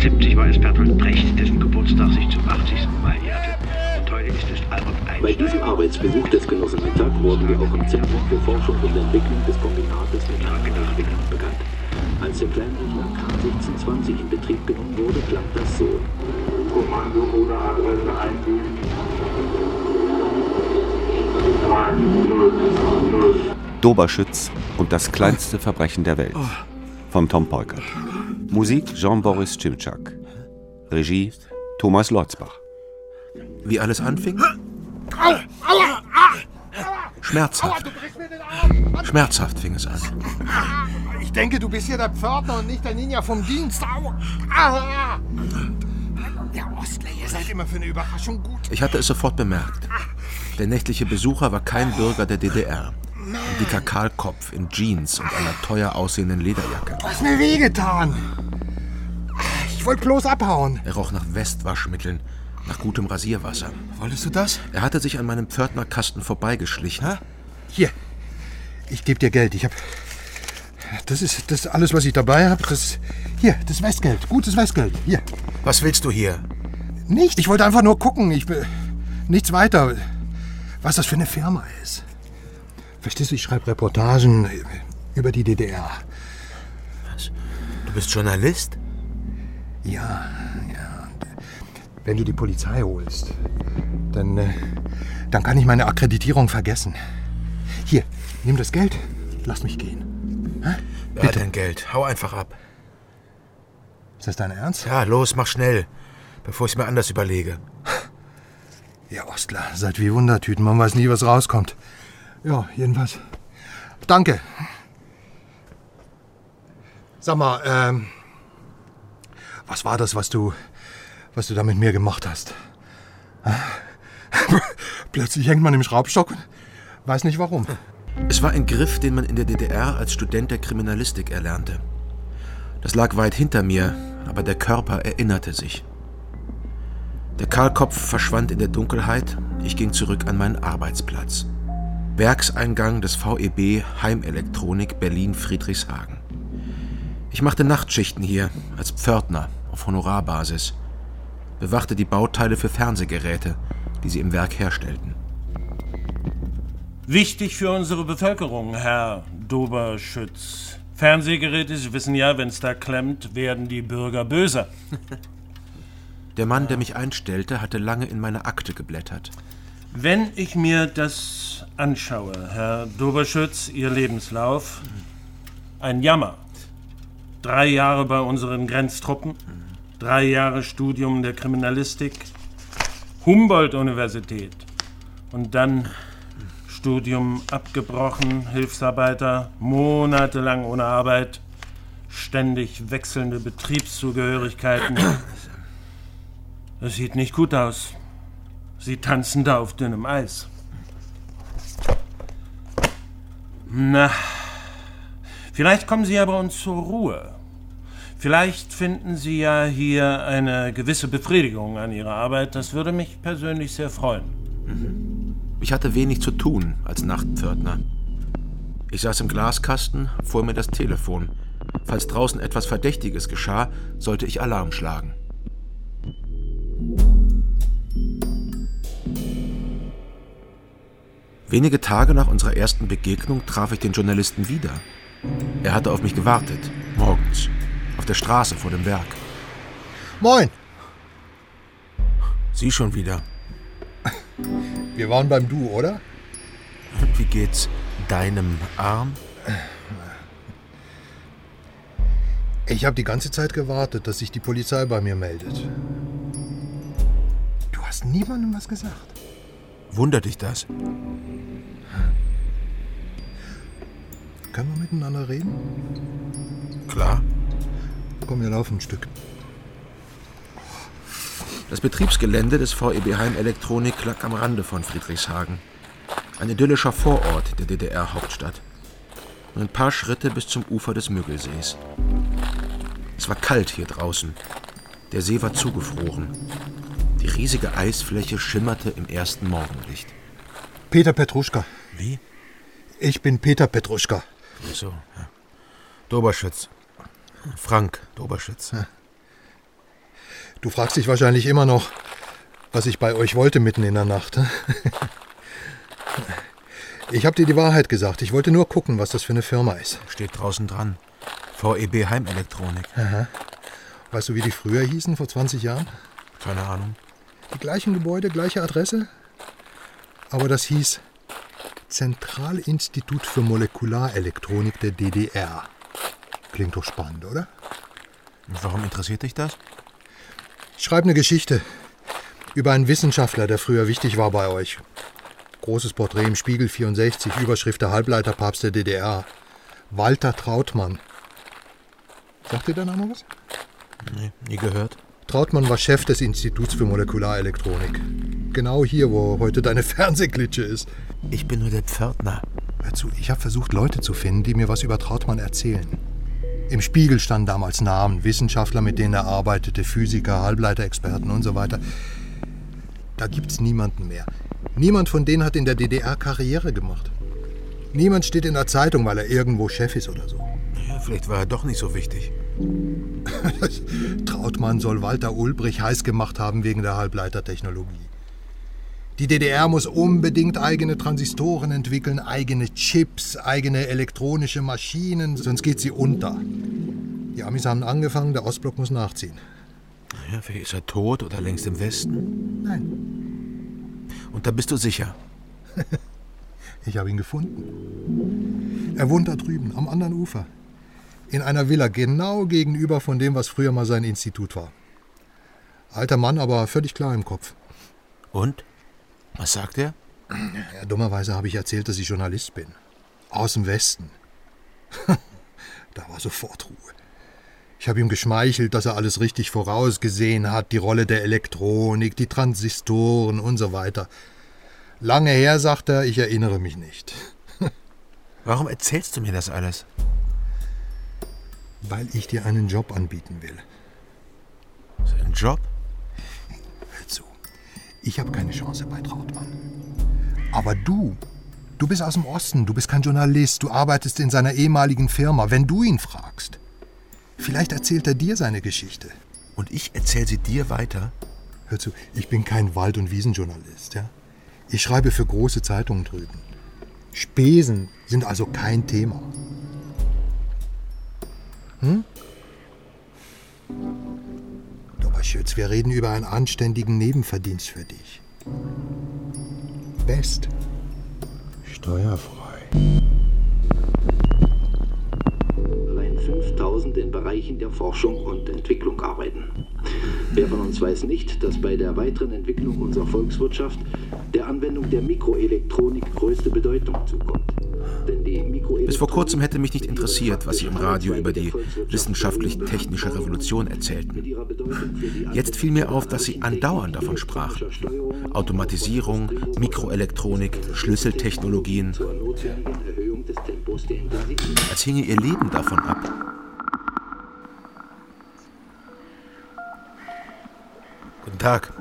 1870 war es Bertolt Brecht, dessen Geburtstag sich zum 80. Mal jährte. Und heute ist es Albert Einstein. Bei diesem Arbeitsbesuch des Genossen Mittag wurden wir auch im Zentrum für Forschung und Entwicklung des Kombinates der Nachrichten bekannt. Als der Kleinrechner K1620 in Betrieb genommen wurde, klang das so. Kommando oder Adresse eingeben. Doberschütz und das kleinste Verbrechen der Welt von Tom Peukert. Musik Jean-Boris Cimczak. Regie Thomas Lotzbach. Wie alles anfing? Schmerzhaft. Schmerzhaft fing es an. Ich denke, du bist hier der Pförtner und nicht der Ninja vom Dienst. Der Ostler, ihr seid immer für eine Überraschung gut. Ich hatte es sofort bemerkt. Der nächtliche Besucher war kein Bürger der DDR. Ein dicker Kahlkopf in Jeans und einer teuer aussehenden Lederjacke. Du hast mir wehgetan. Ich wollte bloß abhauen. Er roch nach Westwaschmitteln, nach gutem Rasierwasser. Wolltest du das? Er hatte sich an meinem Pförtnerkasten vorbeigeschlichen. Ha? Hier, ich gebe dir Geld. Das ist alles, was ich dabei habe. Hier, das Westgeld. Gutes Westgeld. Hier. Was willst du hier? Nicht. Ich wollte einfach nur gucken. Nichts weiter. Was das für eine Firma ist. Verstehst du, ich schreibe Reportagen über die DDR. Was? Du bist Journalist? Ja. Wenn du die Polizei holst, dann kann ich meine Akkreditierung vergessen. Hier, nimm das Geld, lass mich gehen. Ja, bitte. Dein Geld. Hau einfach ab. Ist das dein Ernst? Ja, los, mach schnell, bevor ich es mir anders überlege. Ihr Ostler, seid wie Wundertüten. Man weiß nie, was rauskommt. Ja, jedenfalls. Danke. Sag mal, was war das, was du da mit mir gemacht hast? Plötzlich hängt man im Schraubstock und weiß nicht warum. Es war ein Griff, den man in der DDR als Student der Kriminalistik erlernte. Das lag weit hinter mir, aber der Körper erinnerte sich. Der Kahlkopf verschwand in der Dunkelheit, ich ging zurück an meinen Arbeitsplatz. Werkseingang des VEB Heimelektronik Berlin-Friedrichshagen. Ich machte Nachtschichten hier als Pförtner auf Honorarbasis, bewachte die Bauteile für Fernsehgeräte, die sie im Werk herstellten. Wichtig für unsere Bevölkerung, Herr Doberschütz. Fernsehgeräte, Sie wissen ja, wenn es da klemmt, werden die Bürger böser. Der Mann, der mich einstellte, hatte lange in meine Akte geblättert. Wenn ich mir das anschaue, Herr Doberschütz, Ihr Lebenslauf, ein Jammer. 3 Jahre bei unseren Grenztruppen, 3 Jahre Studium der Kriminalistik, Humboldt-Universität und dann Studium abgebrochen, Hilfsarbeiter, monatelang ohne Arbeit, ständig wechselnde Betriebszugehörigkeiten. Das sieht nicht gut aus. Sie tanzen da auf dünnem Eis. Na, vielleicht kommen Sie ja bei uns zur Ruhe. Vielleicht finden Sie ja hier eine gewisse Befriedigung an Ihrer Arbeit. Das würde mich persönlich sehr freuen. Ich hatte wenig zu tun als Nachtpförtner. Ich saß im Glaskasten, vor mir das Telefon. Falls draußen etwas Verdächtiges geschah, sollte ich Alarm schlagen. Wenige Tage nach unserer ersten Begegnung traf ich den Journalisten wieder. Er hatte auf mich gewartet, morgens, auf der Straße vor dem Werk. Moin! Sie schon wieder. Wir waren beim Du, oder? Wie geht's deinem Arm? Ich habe die ganze Zeit gewartet, dass sich die Polizei bei mir meldet. Du hast niemandem was gesagt. Wundert dich das? Können wir miteinander reden? Klar. Komm, wir laufen ein Stück. Das Betriebsgelände des VEB Heimelektronik lag am Rande von Friedrichshagen. Ein idyllischer Vorort der DDR-Hauptstadt. Nur ein paar Schritte bis zum Ufer des Müggelsees. Es war kalt hier draußen. Der See war zugefroren. Die riesige Eisfläche schimmerte im ersten Morgenlicht. Peter Petruschka. Wie? Ich bin Peter Petruschka. Ach so, ja. Doberschütz. Frank Doberschütz. Ja. Du fragst dich wahrscheinlich immer noch, was ich bei euch wollte mitten in der Nacht. Ich habe dir die Wahrheit gesagt. Ich wollte nur gucken, was das für eine Firma ist. Steht draußen dran. VEB Heimelektronik. Aha. Weißt du, wie die früher hießen, vor 20 Jahren? Keine Ahnung. Die gleichen Gebäude, gleiche Adresse? Aber das hieß Zentralinstitut für Molekularelektronik der DDR. Klingt doch spannend, oder? Und warum interessiert dich das? Ich schreibe eine Geschichte über einen Wissenschaftler, der früher wichtig war bei euch. Großes Porträt im Spiegel 64, Überschrift der Halbleiterpapst der DDR. Walter Trautmann. Sagt dir der Name was? Nee, nie gehört. Trautmann war Chef des Instituts für Molekularelektronik. Genau hier, wo heute deine Fernsehklitsche ist. Ich bin nur der Pförtner. Hör zu, ich habe versucht, Leute zu finden, die mir was über Trautmann erzählen. Im Spiegel standen damals Namen, Wissenschaftler, mit denen er arbeitete, Physiker, Halbleiterexperten und so weiter. Da gibt's niemanden mehr. Niemand von denen hat in der DDR Karriere gemacht. Niemand steht in der Zeitung, weil er irgendwo Chef ist oder so. Ja, vielleicht war er doch nicht so wichtig. Trautmann soll Walter Ulbricht heiß gemacht haben wegen der Halbleitertechnologie. Die DDR muss unbedingt eigene Transistoren entwickeln, eigene Chips, eigene elektronische Maschinen, sonst geht sie unter. Die Amis haben angefangen, der Ostblock muss nachziehen. Ja, vielleicht ist er tot oder längst im Westen. Nein. Und da bist du sicher? Ich habe ihn gefunden. Er wohnt da drüben, am anderen Ufer. In einer Villa, genau gegenüber von dem, was früher mal sein Institut war. Alter Mann, aber völlig klar im Kopf. Und? Was sagt er? Ja, dummerweise habe ich erzählt, dass ich Journalist bin. Aus dem Westen. Da war sofort Ruhe. Ich habe ihm geschmeichelt, dass er alles richtig vorausgesehen hat, die Rolle der Elektronik, die Transistoren und so weiter. Lange her, sagt er, ich erinnere mich nicht. Warum erzählst du mir das alles? Weil ich dir einen Job anbieten will. Ein Job? Hör zu, ich habe keine Chance bei Trautmann. Aber du bist aus dem Osten, du bist kein Journalist, du arbeitest in seiner ehemaligen Firma. Wenn du ihn fragst, vielleicht erzählt er dir seine Geschichte. Und ich erzähle sie dir weiter? Hör zu, ich bin kein Wald- und Wiesenjournalist, ja? Ich schreibe für große Zeitungen drüben. Spesen sind also kein Thema. Doberschütz, wir reden über einen anständigen Nebenverdienst für dich. Best. Steuerfrei. Allein 5000 in Bereichen der Forschung und Entwicklung arbeiten. Wer von uns weiß nicht, dass bei der weiteren Entwicklung unserer Volkswirtschaft der Anwendung der Mikroelektronik größte Bedeutung zukommt. Denn die Bis vor kurzem hätte mich nicht interessiert, was Sie im Radio über die wissenschaftlich-technische Revolution erzählten. Jetzt fiel mir auf, dass Sie andauernd davon sprachen. Automatisierung, Mikroelektronik, Schlüsseltechnologien. Als hinge Ihr Leben davon ab. Guten Tag.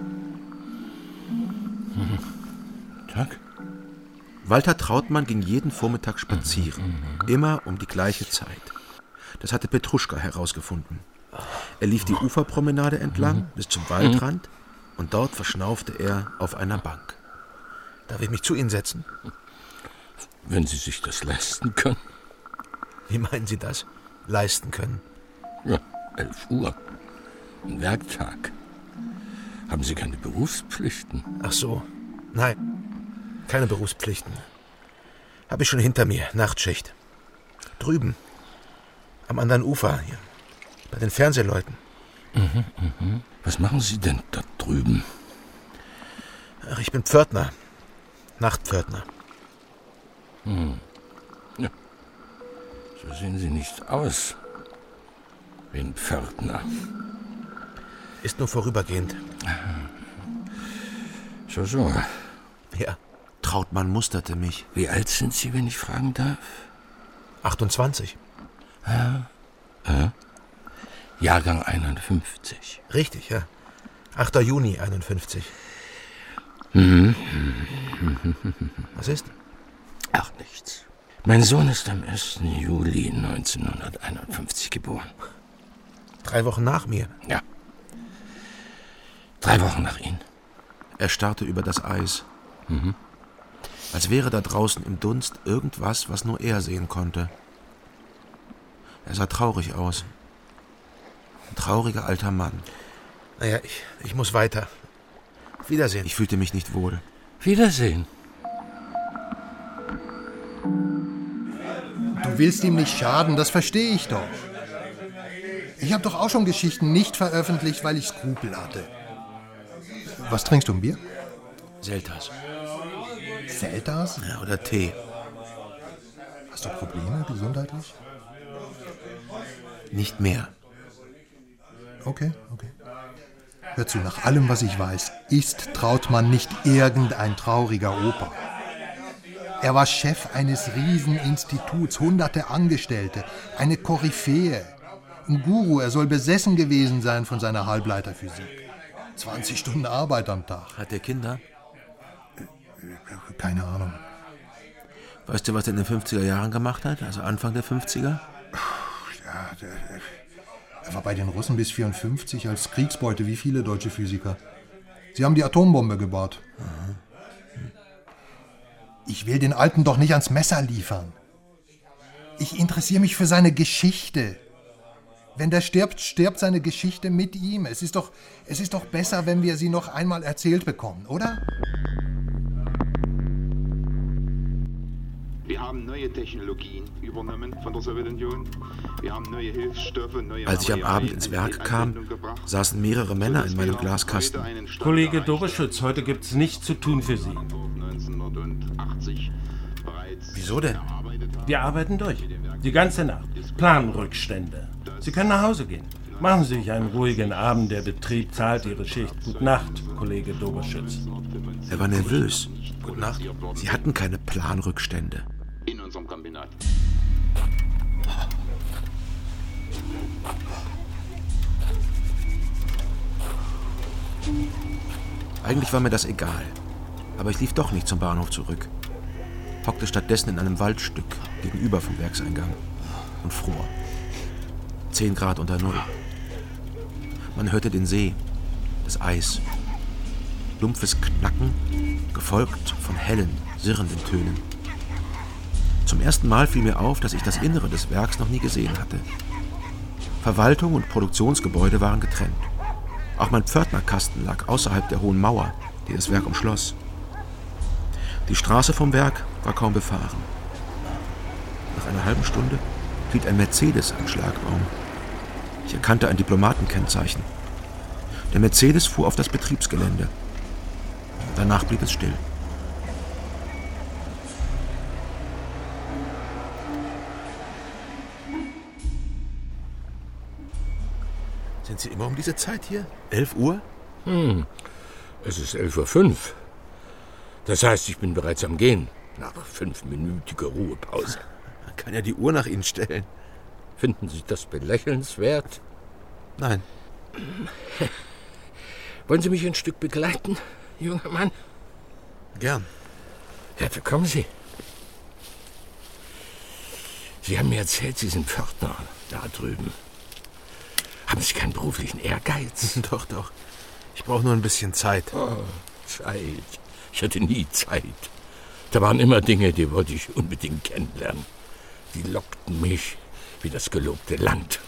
Tag. Walter Trautmann ging jeden Vormittag spazieren, immer um die gleiche Zeit. Das hatte Petruschka herausgefunden. Er lief die Uferpromenade entlang bis zum Waldrand und dort verschnaufte er auf einer Bank. Darf ich mich zu Ihnen setzen? Wenn Sie sich das leisten können. Wie meinen Sie das? Leisten können? Ja, 11 Uhr. Ein Werktag. Haben Sie keine Berufspflichten? Ach so, nein. Keine Berufspflichten. Habe ich schon hinter mir. Nachtschicht. Drüben. Am anderen Ufer. Hier. Bei den Fernsehleuten. Was machen Sie denn da drüben? Ach, ich bin Pförtner. Nachtpförtner. Ja. So sehen Sie nicht aus. Wie ein Pförtner. Ist nur vorübergehend. So. Ja. Trautmann musterte mich. Wie alt sind Sie, wenn ich fragen darf? 28. Jahrgang 51. Richtig, ja. 8. Juni 51. Was ist? Ach, nichts. Mein Sohn ist am 1. Juli 1951 geboren. 3 Wochen nach mir. Ja. 3 Wochen nach Ihnen. Er starrte über das Eis. Als wäre da draußen im Dunst irgendwas, was nur er sehen konnte. Er sah traurig aus. Ein trauriger alter Mann. Naja, ich muss weiter. Auf Wiedersehen. Ich fühlte mich nicht wohl. Wiedersehen. Du willst ihm nicht schaden, das verstehe ich doch. Ich habe doch auch schon Geschichten nicht veröffentlicht, weil ich Skrupel hatte. Was trinkst du, ein Bier? Selters. Selters? Ja, oder Tee. Hast du Probleme gesundheitlich? Nicht mehr. Okay. Hör zu, nach allem, was ich weiß, ist Trautmann nicht irgendein trauriger Opa. Er war Chef eines Rieseninstituts, hunderte Angestellte, eine Koryphäe, ein Guru. Er soll besessen gewesen sein von seiner Halbleiterphysik. 20 Stunden Arbeit am Tag. Hat er Kinder? Keine Ahnung. Weißt du, was er in den 50er Jahren gemacht hat? Also Anfang der 50er? Ja, er war bei den Russen bis 54 als Kriegsbeute, wie viele deutsche Physiker. Sie haben die Atombombe gebaut. Ich will den Alten doch nicht ans Messer liefern. Ich interessiere mich für seine Geschichte. Wenn der stirbt, stirbt seine Geschichte mit ihm. Es ist doch besser, wenn wir sie noch einmal erzählt bekommen, oder? Wir haben neue Technologien übernommen von der Sowjetunion. Wir haben neue Hilfsstoffe, neue Als ich am Abend ins Werk kam, saßen mehrere Männer in meinem Glaskasten. Kollege Doberschütz, heute gibt's nichts zu tun für Sie. Wieso denn? Wir arbeiten durch. Die ganze Nacht. Planrückstände. Sie können nach Hause gehen. Machen Sie sich einen ruhigen Abend. Der Betrieb zahlt Ihre Schicht. Gute Nacht, Kollege Doberschütz. Er war nervös. Gute Nacht. Sie hatten keine Planrückstände. In unserem Kombinat. Eigentlich war mir das egal. Aber ich lief doch nicht zum Bahnhof zurück. Hockte stattdessen in einem Waldstück gegenüber vom Werkseingang und fror. 10 Grad unter Null. Man hörte den See, das Eis. Dumpfes Knacken, gefolgt von hellen, sirrenden Tönen. Zum ersten Mal fiel mir auf, dass ich das Innere des Werks noch nie gesehen hatte. Verwaltung und Produktionsgebäude waren getrennt. Auch mein Pförtnerkasten lag außerhalb der hohen Mauer, die das Werk umschloss. Die Straße vom Werk war kaum befahren. Nach einer halben Stunde hielt ein Mercedes am Schlagbaum. Ich erkannte ein Diplomatenkennzeichen. Der Mercedes fuhr auf das Betriebsgelände. Danach blieb es still. Sind Sie immer um diese Zeit hier? 11 Uhr? Es ist 11:05 Uhr. Das heißt, ich bin bereits am Gehen. Nach 5-minütiger Ruhepause. Man kann ja die Uhr nach Ihnen stellen. Finden Sie das belächelnswert? Nein. Wollen Sie mich ein Stück begleiten, junger Mann? Gern. Ja, da kommen Sie. Sie haben mir erzählt, Sie sind Pförtner da drüben. Haben Sie keinen beruflichen Ehrgeiz? Doch. Ich brauche nur ein bisschen Zeit. Oh, Zeit. Ich hatte nie Zeit. Da waren immer Dinge, die wollte ich unbedingt kennenlernen. Die lockten mich wie das gelobte Land.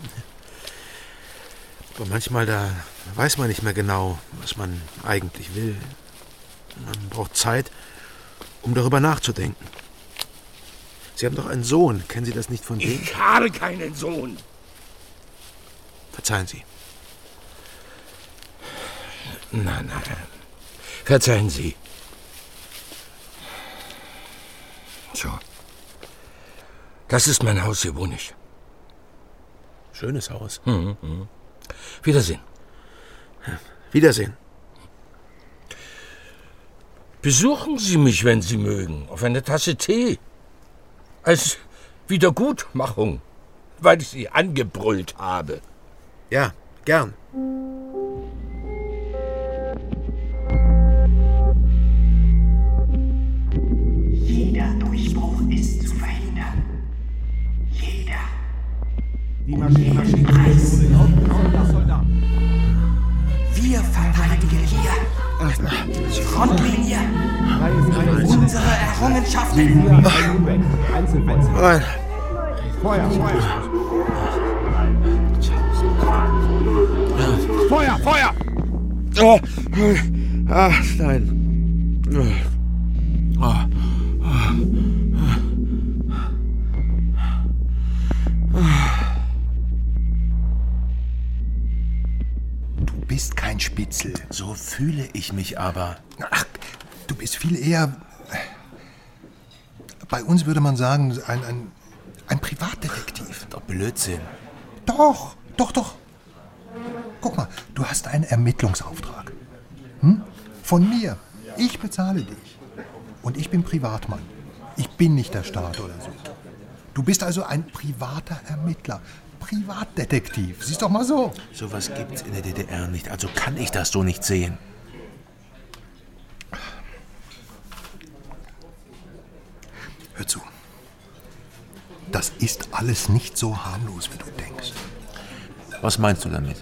Aber manchmal, da weiß man nicht mehr genau, was man eigentlich will. Man braucht Zeit, um darüber nachzudenken. Sie haben doch einen Sohn. Kennen Sie das nicht von dem? Ich habe keinen Sohn. Verzeihen Sie. Nein. Verzeihen Sie. So. Das ist mein Haus, hier wohne ich. Schönes Haus. Wiedersehen. Wiedersehen. Besuchen Sie mich, wenn Sie mögen, auf eine Tasse Tee. Als Wiedergutmachung, weil ich Sie angebrüllt habe. Ja, gern. Jeder Durchbruch ist zu verhindern. Jeder. Die Maschine. Wir verteidigen Frontlinie. Unsere Errungenschaften. Nein. Feuer! Oh. Nein. Du bist kein Spitzel. So fühle ich mich aber. Ach, du bist viel eher... Bei uns würde man sagen, ein Privatdetektiv. Doch Blödsinn. Doch. Guck mal, du hast einen Ermittlungsauftrag. Von mir. Ich bezahle dich. Und ich bin Privatmann. Ich bin nicht der Staat oder so. Du bist also ein privater Ermittler. Privatdetektiv. Siehst doch mal so. Sowas gibt's in der DDR nicht, also kann ich das so nicht sehen. Hör zu. Das ist alles nicht so harmlos, wie du denkst. Was meinst du damit?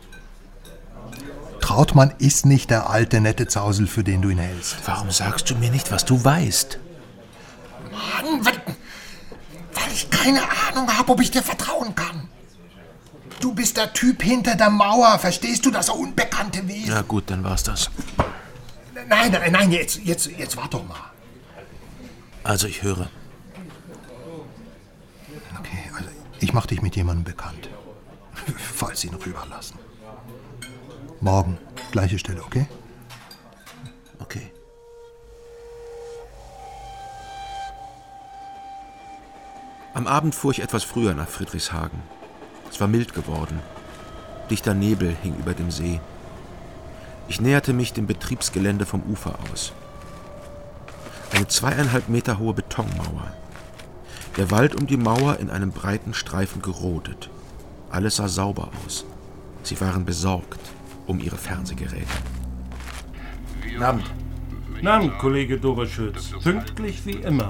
Trautmann ist nicht der alte, nette Zausel, für den du ihn hältst. Warum sagst du mir nicht, was du weißt? Mann, weil ich keine Ahnung habe, ob ich dir vertrauen kann. Du bist der Typ hinter der Mauer, verstehst du, das unbekannte Wesen? Na gut, dann war's das. Nein, jetzt warte doch mal. Also ich höre. Okay, also ich mach dich mit jemandem bekannt. Falls sie ihn rüberlassen. Morgen, gleiche Stelle, okay? Okay. Am Abend fuhr ich etwas früher nach Friedrichshagen. Es war mild geworden. Dichter Nebel hing über dem See. Ich näherte mich dem Betriebsgelände vom Ufer aus. Eine 2,5 Meter hohe Betonmauer. Der Wald um die Mauer in einem breiten Streifen gerodet. Alles sah sauber aus. Sie waren besorgt um ihre Fernsehgeräte. Guten Abend. Guten Abend, Kollege Doberschütz. Pünktlich wie immer.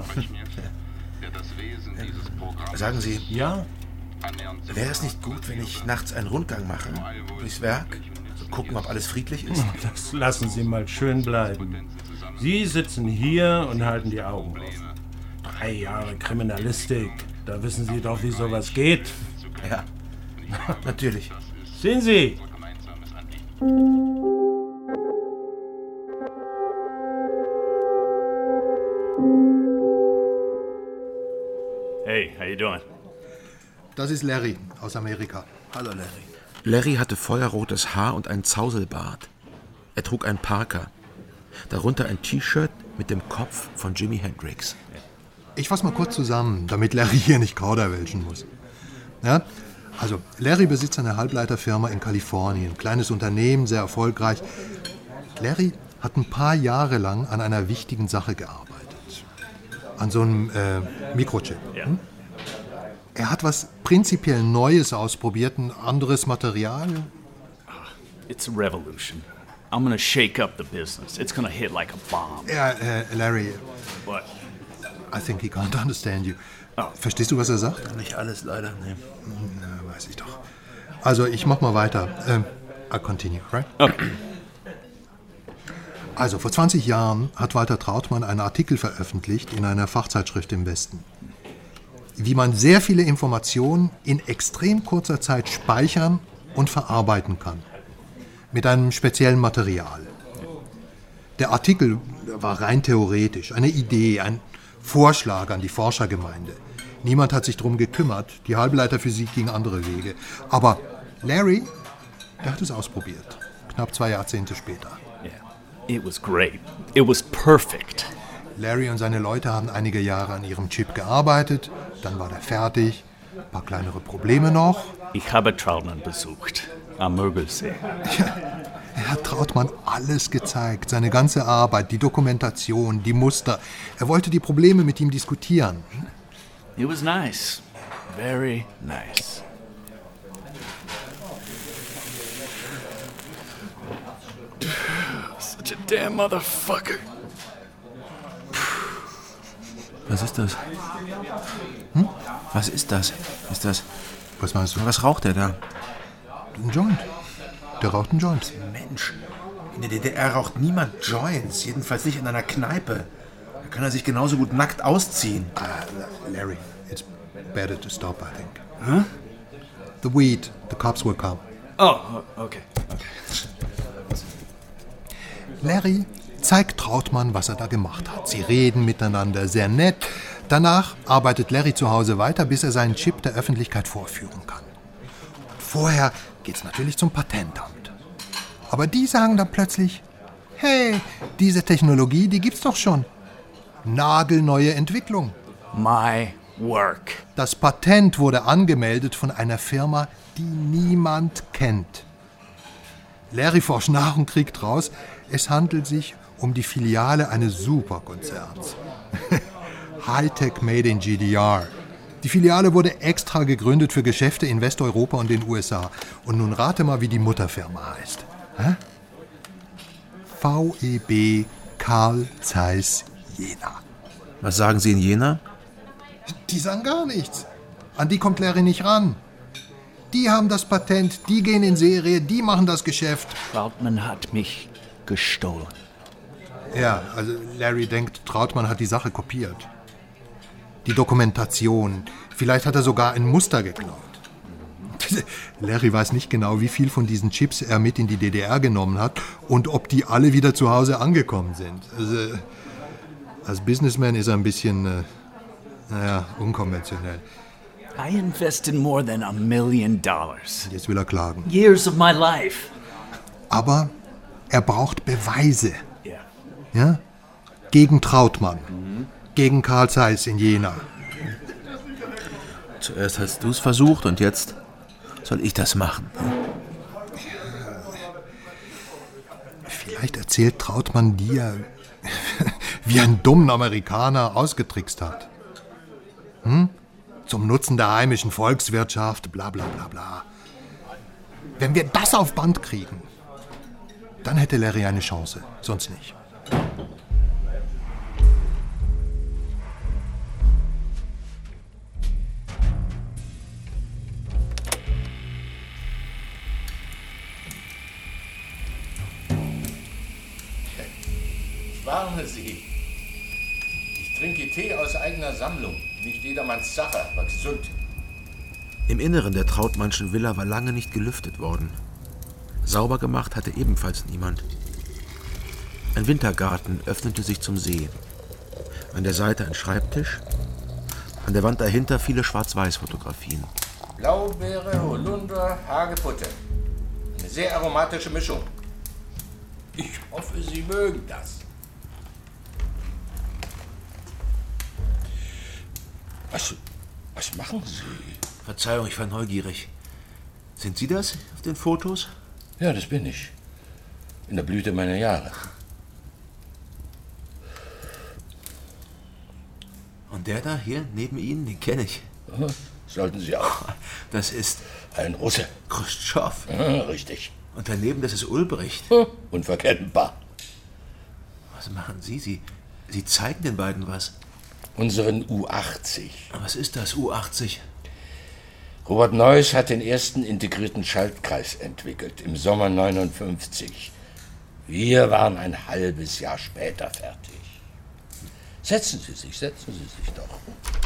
Sagen Sie, Ja? wäre es nicht gut, wenn ich nachts einen Rundgang mache? Durchs Werk? So gucken, ob alles friedlich ist? Das lassen Sie mal schön bleiben. Sie sitzen hier und halten die Augen auf. 3 Jahre Kriminalistik. Da wissen Sie doch, wie sowas geht. Ja, natürlich. Sehen Sie! Hey, how you doing? Das ist Larry aus Amerika. Hallo, Larry. Larry hatte feuerrotes Haar und einen Zauselbart. Er trug einen Parker. Darunter ein T-Shirt mit dem Kopf von Jimi Hendrix. Ich fasse mal kurz zusammen, damit Larry hier nicht kauderwelschen muss. Ja? Also, Larry besitzt eine Halbleiterfirma in Kalifornien. Kleines Unternehmen, sehr erfolgreich. Larry hat ein paar Jahre lang an einer wichtigen Sache gearbeitet. An so einem Mikrochip. Ja. Er hat was prinzipiell Neues ausprobiert, ein anderes Material. It's a revolution. I'm gonna shake up the business. It's gonna hit like a bomb. Ja, Larry, What? I think he can't understand you. Oh. Verstehst du, was er sagt? Nicht alles, leider. Nee. Na, weiß ich doch. Also, ich mach mal weiter. I'll continue, right? Okay. Also, vor 20 Jahren hat Walter Trautmann einen Artikel veröffentlicht in einer Fachzeitschrift im Westen. Wie man sehr viele Informationen in extrem kurzer Zeit speichern und verarbeiten kann. Mit einem speziellen Material. Der Artikel war rein theoretisch, eine Idee, ein Vorschlag an die Forschergemeinde. Niemand hat sich darum gekümmert. Die Halbleiterphysik ging andere Wege. Aber Larry, der hat es ausprobiert. Knapp 2 Jahrzehnte später. Yeah. It was great. It was perfect. Larry und seine Leute haben einige Jahre an ihrem Chip gearbeitet. Dann war der fertig. Ein paar kleinere Probleme noch. Ich habe Trautmann besucht. Am Mögelsee. Er hat Trautmann alles gezeigt. Seine ganze Arbeit, die Dokumentation, die Muster. Er wollte die Probleme mit ihm diskutieren. It was nice. Very nice. Such a damn motherfucker. Was ist das? Was ist das? Ist das... Was meinst du? Was raucht der da? Ein Joint. Der raucht einen Joint. Mensch, In der DDR raucht niemand Joints, jedenfalls nicht in einer Kneipe. Da kann er sich genauso gut nackt ausziehen. Larry, it's better to stop, I think. Huh? The weed, the cops will come. Oh, okay. Larry zeigt Trautmann, was er da gemacht hat. Sie reden miteinander, sehr nett. Danach arbeitet Larry zu Hause weiter, bis er seinen Chip der Öffentlichkeit vorführen kann. Und vorher geht's natürlich zum Patentamt. Aber die sagen dann plötzlich, hey, diese Technologie, die gibt's doch schon. Nagelneue Entwicklung. My work. Das Patent wurde angemeldet von einer Firma, die niemand kennt. Larry forscht nach und kriegt raus, es handelt sich um die Filiale eines Superkonzerns. Hightech Made in GDR. Die Filiale wurde extra gegründet für Geschäfte in Westeuropa und den USA. Und nun rate mal, wie die Mutterfirma heißt. Hä? VEB Carl Zeiss Jena. Was sagen Sie in Jena? Die sagen gar nichts. An die kommt Larry nicht ran. Die haben das Patent, die gehen in Serie, die machen das Geschäft. Trautmann hat mich gestohlen. Ja, also Larry denkt, Trautmann hat die Sache kopiert. Die Dokumentation. Vielleicht hat er sogar ein Muster geklaut. Larry weiß nicht genau, wie viel von diesen Chips er mit in die DDR genommen hat und ob die alle wieder zu Hause angekommen sind. Also, als Businessman ist er ein bisschen, unkonventionell. I invested more than $1 million. Jetzt will er klagen. Years of my life. Aber er braucht Beweise. Yeah. Ja? Gegen Trautmann. Gegen Carl Zeiss in Jena. Zuerst hast du es versucht und jetzt soll ich das machen. Vielleicht erzählt Trautmann dir, wie ein dummen Amerikaner ausgetrickst hat. Zum Nutzen der heimischen Volkswirtschaft, bla bla bla bla. Wenn wir das auf Band kriegen, dann hätte Larry eine Chance, sonst nicht. Ich warne Sie. Ich trinke Tee aus eigener Sammlung. Nicht jedermanns Sache, aber gesund. Im Inneren der Trautmannschen Villa war lange nicht gelüftet worden. Sauber gemacht hatte ebenfalls niemand. Ein Wintergarten öffnete sich zum See. An der Seite ein Schreibtisch. An der Wand dahinter viele Schwarz-Weiß-Fotografien. Blaubeere, Holunder, Hagebutte. Eine sehr aromatische Mischung. Ich hoffe, Sie mögen das. Was machen Sie? Verzeihung, ich war neugierig. Sind Sie das auf den Fotos? Ja, das bin ich. In der Blüte meiner Jahre. Und der da hier neben Ihnen, den kenne ich. Sollten Sie auch. Das ist ein Russe. Khrushchev. Richtig. Und daneben, das ist Ulbricht. Unverkennbar. Was machen Sie? Sie zeigen den beiden was. Unseren U80. Was ist das, U80? Robert Noyce hat den ersten integrierten Schaltkreis entwickelt, im Sommer 59. Wir waren ein halbes Jahr später fertig. Setzen Sie sich doch.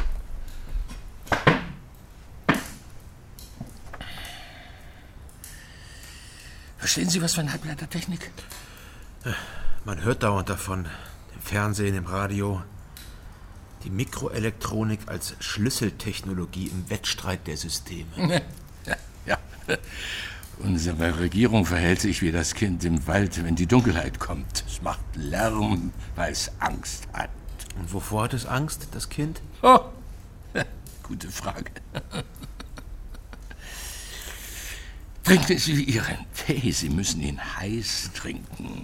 Verstehen Sie was von Halbleitertechnik? Man hört dauernd davon. Im Fernsehen, im Radio. Die Mikroelektronik als Schlüsseltechnologie im Wettstreit der Systeme. Ja. Unsere Regierung verhält sich wie das Kind im Wald, wenn die Dunkelheit kommt. Es macht Lärm, weil es Angst hat. Und wovor hat es Angst, das Kind? Oh, gute Frage. Trinken Sie Ihren Tee. Sie müssen ihn heiß trinken.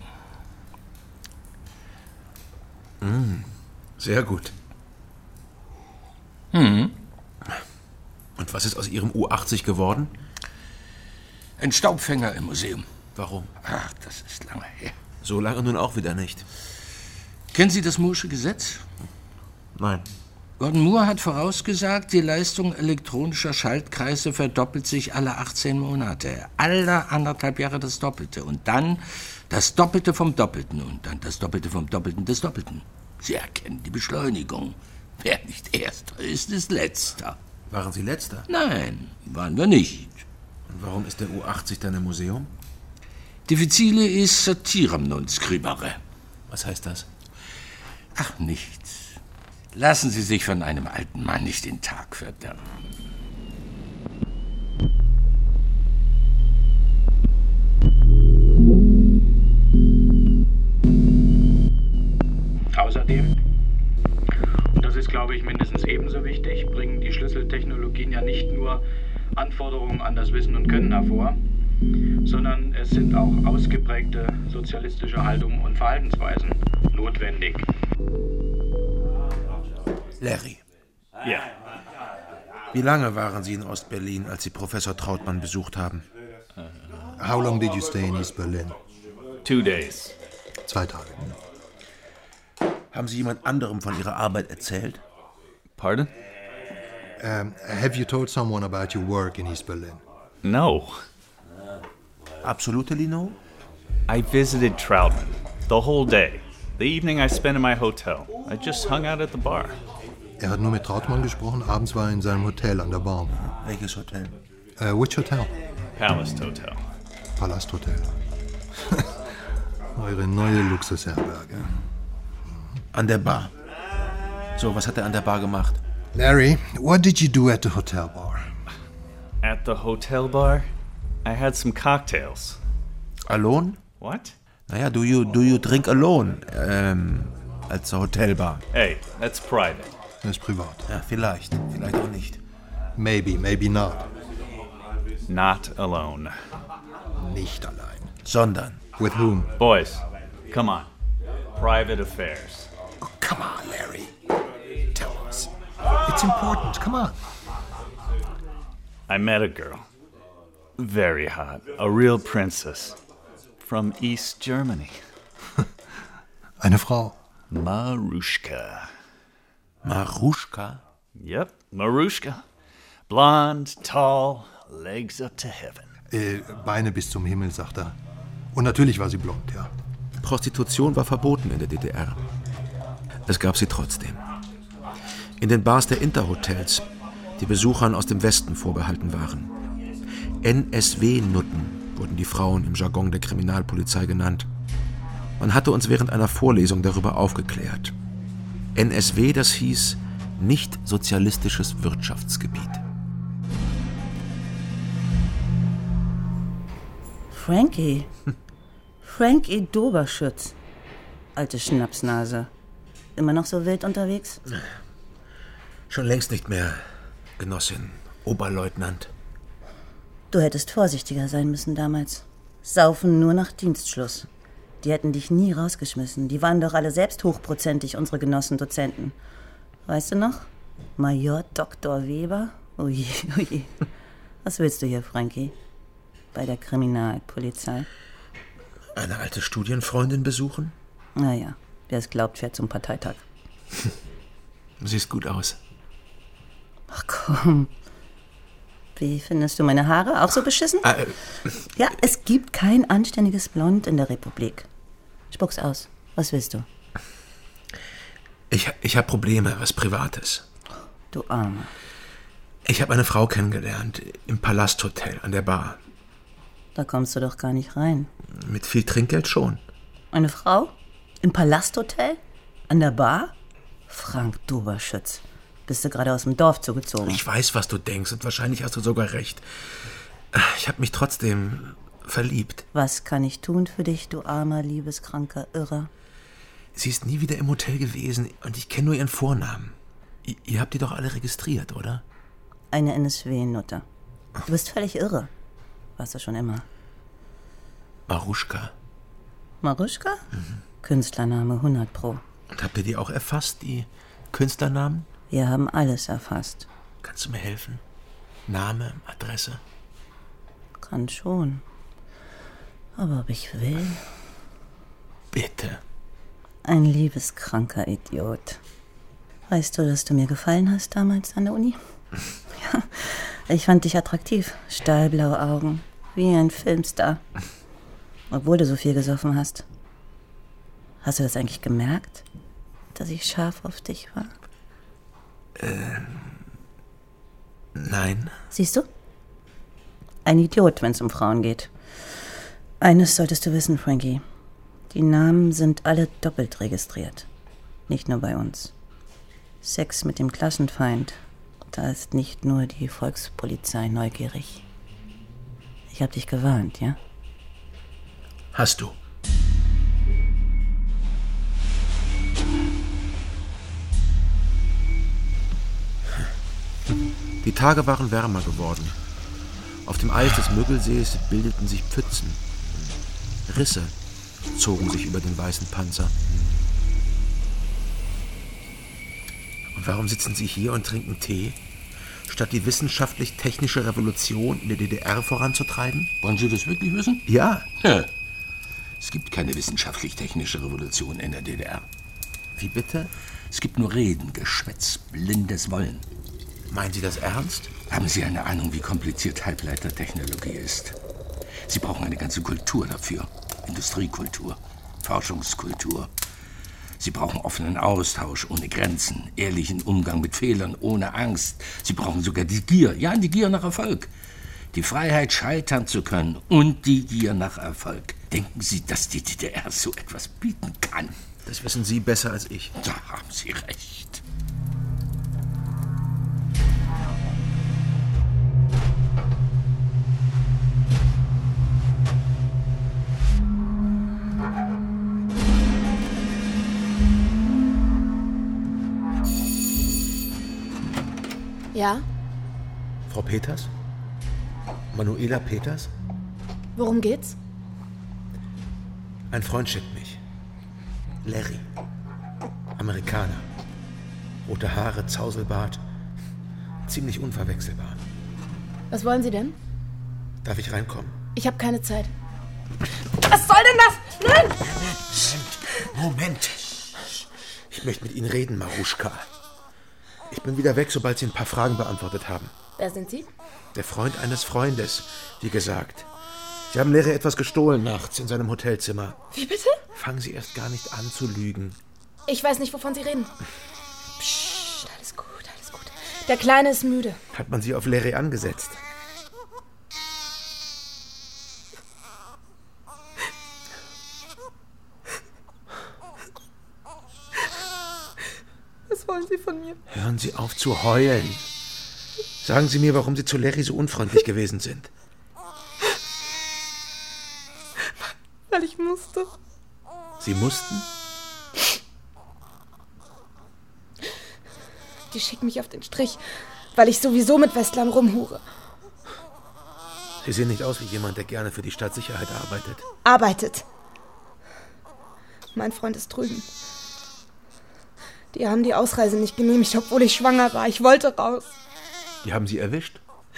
Sehr gut. Und was ist aus Ihrem U80 geworden? Ein Staubfänger im Museum. Warum? Ach, das ist lange her. So lange nun auch wieder nicht. Kennen Sie das Moore'sche Gesetz? Nein. Gordon Moore hat vorausgesagt, die Leistung elektronischer Schaltkreise verdoppelt sich alle 18 Monate. Alle 1,5 Jahre das Doppelte. Und dann das Doppelte vom Doppelten. Und dann das Doppelte vom Doppelten des Doppelten. Sie erkennen die Beschleunigung. Wer nicht Erster ist, ist Letzter. Waren Sie Letzter? Nein, waren wir nicht. Und warum ist der U80 dann im Museum? Diffizile ist satiram non scribere. Was heißt das? Ach, nichts. Lassen Sie sich von einem alten Mann nicht den Tag verderben. Außerdem, und das ist, glaube ich, mindestens ebenso wichtig, bringen die Schlüsseltechnologien ja nicht nur Anforderungen an das Wissen und Können hervor, sondern es sind auch ausgeprägte sozialistische Haltungen und Verhaltensweisen notwendig. Larry. Ja. Wie lange waren Sie in Ostberlin, als Sie Professor Trautmann besucht haben? How long did you stay in East Berlin? 2 days. 2 Tage. Haben Sie jemand anderem von Ihrer Arbeit erzählt? Pardon? Have you told someone about your work in East Berlin? No. Absolutely no? I visited Trautmann the whole day. The evening I spent in my hotel. I just hung out at the bar. Er hat nur mit Trautmann gesprochen, abends war er in seinem Hotel an der Bar. Welches Hotel? Which hotel? Palace Hotel. Palasthotel. Eure neue Luxusherberge. An der Bar. So, was hat er an der Bar gemacht? Larry, what did you do at the hotel bar? At the hotel bar, I had some cocktails. Alone? What? Naja, do you drink alone? Als Hotelbar. Hey, that's private. Das ist privat. Ja, vielleicht auch nicht. Maybe not. Not alone. Nicht allein. Sondern? With whom? Boys, come on. Private affairs. Oh, come on, Larry. Tell us. It's important. Come on. I met a girl. Very hot. A real princess. From East Germany. Eine Frau. Maruschka. Maruschka? Yep, Maruschka. Blonde, tall, legs up to heaven. Beine bis zum Himmel, sagt er. Und natürlich war sie blond, ja. Prostitution war verboten in der DDR. Es gab sie trotzdem. In den Bars der Interhotels, die Besuchern aus dem Westen vorbehalten waren. NSW-Nutten wurden die Frauen im Jargon der Kriminalpolizei genannt. Man hatte uns während einer Vorlesung darüber aufgeklärt. NSW, das hieß nicht sozialistisches Wirtschaftsgebiet. Frankie. Frankie Doberschütz. Alte Schnapsnase. Immer noch so wild unterwegs? Schon längst nicht mehr, Genossin, Oberleutnant. Du hättest vorsichtiger sein müssen damals. Saufen nur nach Dienstschluss. Die hätten dich nie rausgeschmissen. Die waren doch alle selbst hochprozentig, unsere Genossen Dozenten. Weißt du noch? Major Dr. Weber? Oje, oje. Was willst du hier, Frankie? Bei der Kriminalpolizei? Eine alte Studienfreundin besuchen? Naja, wer es glaubt, fährt zum Parteitag. Siehst gut aus. Ach komm. Wie findest du meine Haare? Auch so beschissen? Ja, es gibt kein anständiges Blond in der Republik. Spuck's aus. Was willst du? Ich habe Probleme, was Privates. Du Armer. Ich habe eine Frau kennengelernt im Palasthotel an der Bar. Da kommst du doch gar nicht rein. Mit viel Trinkgeld schon. Eine Frau? Im Palasthotel? An der Bar? Frank Doberschütz. Bist du gerade aus dem Dorf zugezogen? Ich weiß, was du denkst und wahrscheinlich hast du sogar recht. Ich habe mich trotzdem verliebt. Was kann ich tun für dich, du armer, liebeskranker Irrer? Sie ist nie wieder im Hotel gewesen und ich kenne nur ihren Vornamen. Ihr habt die doch alle registriert, oder? Eine NSW-Nutte. Du bist völlig irre. Warst du schon immer. Maruschka. Maruschka? Mhm. Künstlername 100 Pro. Und habt ihr die auch erfasst, die Künstlernamen? Wir haben alles erfasst. Kannst du mir helfen? Name, Adresse? Kann schon. Aber ob ich will? Bitte. Ein liebeskranker Idiot. Weißt du, dass du mir gefallen hast damals an der Uni? Ja, ich fand dich attraktiv. Stahlblaue Augen, wie ein Filmstar. Obwohl du so viel gesoffen hast. Hast du das eigentlich gemerkt, dass ich scharf auf dich war? Nein. Siehst du? Ein Idiot, wenn es um Frauen geht. Eines solltest du wissen, Frankie. Die Namen sind alle doppelt registriert. Nicht nur bei uns. Sex mit dem Klassenfeind. Da ist nicht nur die Volkspolizei neugierig. Ich hab dich gewarnt, ja? Hast du. Die Tage waren wärmer geworden. Auf dem Eis des Müggelsees bildeten sich Pfützen. Risse zogen sich über den weißen Panzer. Und warum sitzen Sie hier und trinken Tee, statt die wissenschaftlich-technische Revolution in der DDR voranzutreiben? Wollen Sie das wirklich wissen? Ja. Es gibt keine wissenschaftlich-technische Revolution in der DDR. Wie bitte? Es gibt nur Reden, Geschwätz, blindes Wollen. Meinen Sie das ernst? Haben Sie eine Ahnung, wie kompliziert Halbleitertechnologie ist? Sie brauchen eine ganze Kultur dafür. Industriekultur, Forschungskultur. Sie brauchen offenen Austausch ohne Grenzen, ehrlichen Umgang mit Fehlern ohne Angst. Sie brauchen sogar die Gier, ja, die Gier nach Erfolg. Die Freiheit, scheitern zu können und die Gier nach Erfolg. Denken Sie, dass die DDR so etwas bieten kann? Das wissen Sie besser als ich. Da haben Sie recht. Ja? Frau Peters? Manuela Peters? Worum geht's? Ein Freund schickt mich. Larry. Amerikaner. Rote Haare, Zauselbart. Ziemlich unverwechselbar. Was wollen Sie denn? Darf ich reinkommen? Ich habe keine Zeit. Was soll denn das? Nein! Moment. Ich möchte mit Ihnen reden, Maruschka. Ich bin wieder weg, sobald Sie ein paar Fragen beantwortet haben. Wer sind Sie? Der Freund eines Freundes, wie gesagt. Sie haben Larry etwas gestohlen nachts in seinem Hotelzimmer. Wie bitte? Fangen Sie erst gar nicht an zu lügen. Ich weiß nicht, wovon Sie reden. Psst, alles gut, alles gut. Der Kleine ist müde. Hat man Sie auf Larry angesetzt? Was wollen Sie von mir? Hören Sie auf zu heulen. Sagen Sie mir, warum Sie zu Larry so unfreundlich gewesen sind. Weil ich musste. Sie mussten? Die schicken mich auf den Strich, weil ich sowieso mit Westlern rumhure. Sie sehen nicht aus wie jemand, der gerne für die Stadtsicherheit arbeitet. Arbeitet. Mein Freund ist drüben. Die haben die Ausreise nicht genehmigt, obwohl ich schwanger war. Ich wollte raus. Die haben Sie erwischt?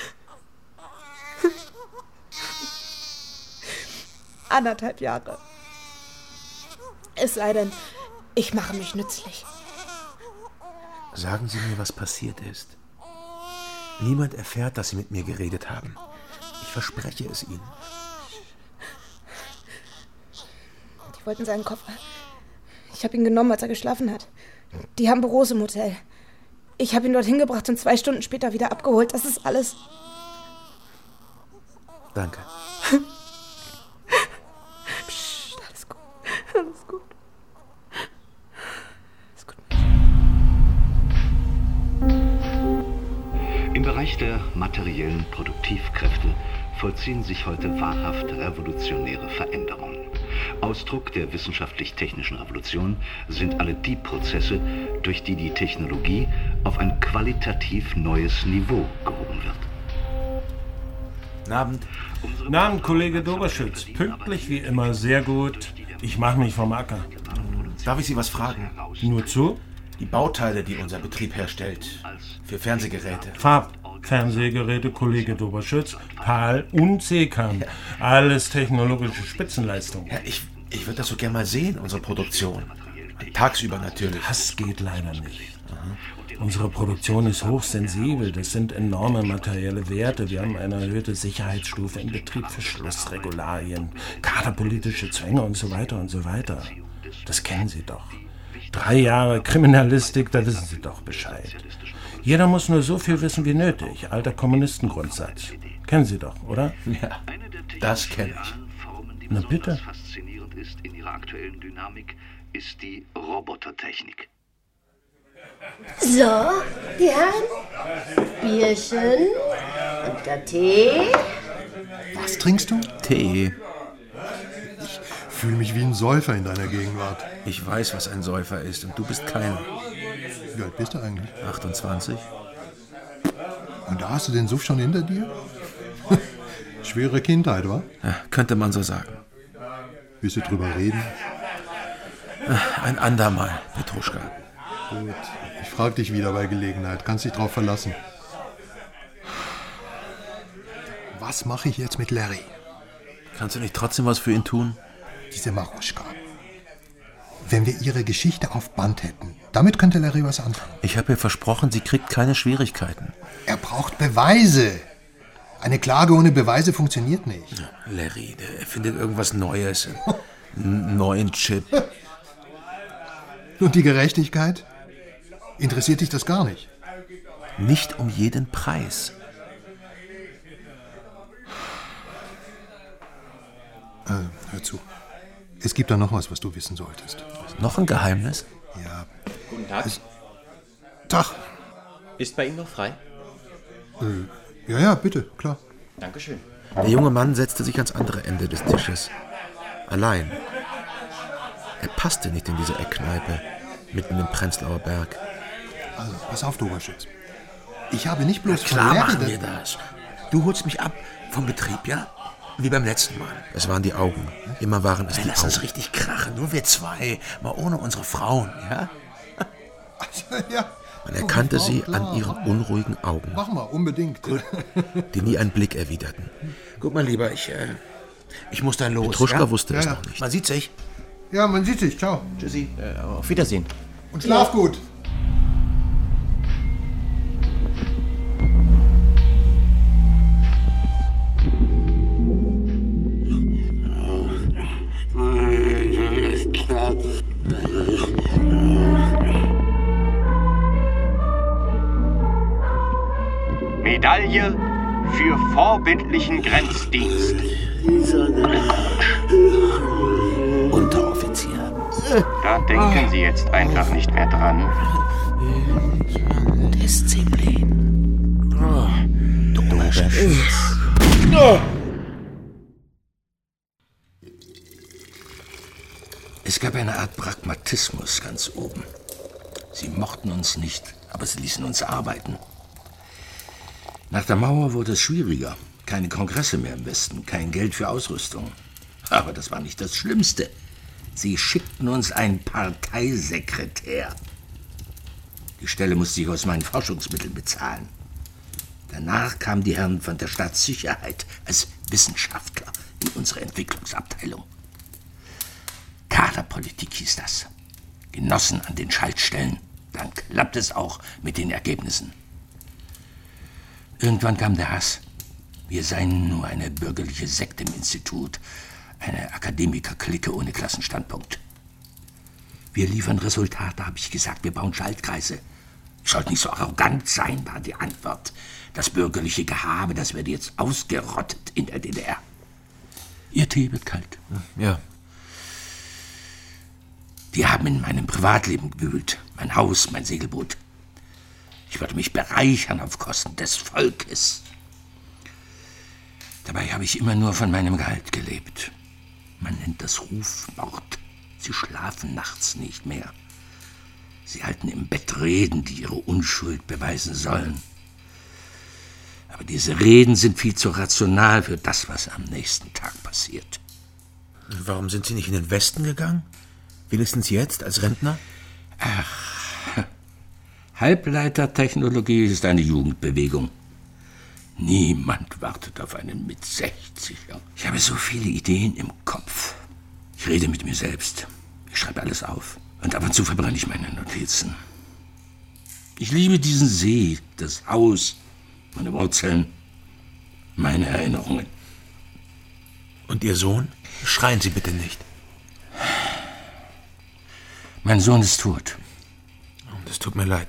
1,5 Jahre. Es sei denn, ich mache mich nützlich. Sagen Sie mir, was passiert ist. Niemand erfährt, dass Sie mit mir geredet haben. Ich verspreche es Ihnen. Die wollten seinen Koffer. Ich habe ihn genommen, als er geschlafen hat. Die haben Büros im Hotel. Ich habe ihn dorthin gebracht und 2 Stunden später wieder abgeholt. Das ist alles. Danke. Psst, alles gut. Alles gut. Alles gut. Im Bereich der materiellen Produktivkräfte vollziehen sich heute wahrhaft revolutionäre Veränderungen. Ausdruck der wissenschaftlich-technischen Revolution sind alle die Prozesse, durch die die Technologie auf ein qualitativ neues Niveau gehoben wird. Guten Abend, Kollege Doberschütz. Pünktlich wie immer, sehr gut. Ich mache mich vom Acker. Darf ich Sie was fragen? Nur zu? Die Bauteile, die unser Betrieb herstellt, für Fernsehgeräte. Farbfernsehgeräte, Kollege Doberschütz, PAL und CECAM. Ja. Alles technologische Spitzenleistung. Ja, ich würde das so gerne mal sehen, unsere Produktion. Tagsüber natürlich. Das geht leider nicht. Unsere Produktion ist hochsensibel. Das sind enorme materielle Werte. Wir haben eine erhöhte Sicherheitsstufe im Betrieb, Verschlussregularien, kaderpolitische Zwänge und so weiter und so weiter. Das kennen Sie doch. 3 Jahre Kriminalistik, da wissen Sie doch Bescheid. Jeder muss nur so viel wissen wie nötig. Alter Kommunistengrundsatz. Kennen Sie doch, oder? Ja, das kenne ich. Na bitte. Faszinierend ist in ihrer aktuellen Dynamik, ist die Robotertechnik. So, die Herren, Bierchen und der Tee. Was trinkst du? Tee. Ich fühle mich wie ein Säufer in deiner Gegenwart. Ich weiß, was ein Säufer ist und du bist keiner. Wie alt bist du eigentlich? 28. Und da hast du den Suff schon hinter dir? Schwere Kindheit, wa? Ja, könnte man so sagen. Willst du drüber reden? Ein andermal, Petruschka. Gut, ich frag dich wieder bei Gelegenheit. Kannst dich drauf verlassen. Was mache ich jetzt mit Larry? Kannst du nicht trotzdem was für ihn tun? Diese Maruschka. Wenn wir ihre Geschichte auf Band hätten, damit könnte Larry was anfangen. Ich habe ihr versprochen, sie kriegt keine Schwierigkeiten. Er braucht Beweise. Eine Klage ohne Beweise funktioniert nicht. Larry, der erfindet irgendwas Neues. Einen neuen Chip. Und die Gerechtigkeit? Interessiert dich das gar nicht? Nicht um jeden Preis. Hör zu. Es gibt da noch was du wissen solltest. Noch ein Geheimnis? Ja. Guten Tag. Tag. Ist bei Ihnen noch frei? Ja, bitte, klar. Dankeschön. Der junge Mann setzte sich ans andere Ende des Tisches. Allein. Er passte nicht in diese Eckkneipe, mitten im Prenzlauer Berg. Also, pass auf, Doberschütz. Ich habe nicht bloß... Klar machen wir das. Du holst mich ab vom Betrieb, ja? Wie beim letzten Mal. Es waren die Augen. Immer waren es die Augen. Lass uns richtig krachen. Nur wir zwei. Mal ohne unsere Frauen, ja? Also, ja. Man erkannte sie an ihren unruhigen Augen. Mach mal, unbedingt. Gut. Die nie einen Blick erwiderten. Guck mal, lieber, ich muss dann los. Petruschka wusste es noch nicht. Man sieht sich. Ja, man sieht sich. Ciao. Tschüssi. Auf Wiedersehen. Und schlaf gut. Medaille für vorbildlichen Grenzdienst. Unteroffizier. Da denken Sie jetzt einfach nicht mehr dran. Disziplin. Doberschütz. Es gab eine Art Pragmatismus ganz oben. Sie mochten uns nicht, aber sie ließen uns arbeiten. Nach der Mauer wurde es schwieriger. Keine Kongresse mehr im Westen, kein Geld für Ausrüstung. Aber das war nicht das Schlimmste. Sie schickten uns einen Parteisekretär. Die Stelle musste ich aus meinen Forschungsmitteln bezahlen. Danach kamen die Herren von der Staatssicherheit als Wissenschaftler in unsere Entwicklungsabteilung. Kaderpolitik hieß das. Genossen an den Schaltstellen. Dann klappt es auch mit den Ergebnissen. Irgendwann kam der Hass. Wir seien nur eine bürgerliche Sekte im Institut, eine Akademikerklicke ohne Klassenstandpunkt. Wir liefern Resultate, habe ich gesagt. Wir bauen Schaltkreise. Sollt nicht so arrogant sein, war die Antwort. Das bürgerliche Gehabe, das wird jetzt ausgerottet in der DDR. Ihr Tee wird kalt. Ja. Die haben in meinem Privatleben gewühlt. Mein Haus, mein Segelboot. Ich wollte mich bereichern auf Kosten des Volkes. Dabei habe ich immer nur von meinem Gehalt gelebt. Man nennt das Rufmord. Sie schlafen nachts nicht mehr. Sie halten im Bett Reden, die ihre Unschuld beweisen sollen. Aber diese Reden sind viel zu rational für das, was am nächsten Tag passiert. Warum sind Sie nicht in den Westen gegangen? Wenigstens jetzt, als Rentner? Ach, Halbleitertechnologie ist eine Jugendbewegung. Niemand wartet auf einen Mit-60er. Ich habe so viele Ideen im Kopf. Ich rede mit mir selbst. Ich schreibe alles auf. Und ab und zu verbrenne ich meine Notizen. Ich liebe diesen See, das Haus, meine Wurzeln, meine Erinnerungen. Und Ihr Sohn? Schreien Sie bitte nicht. Mein Sohn ist tot. Das tut mir leid.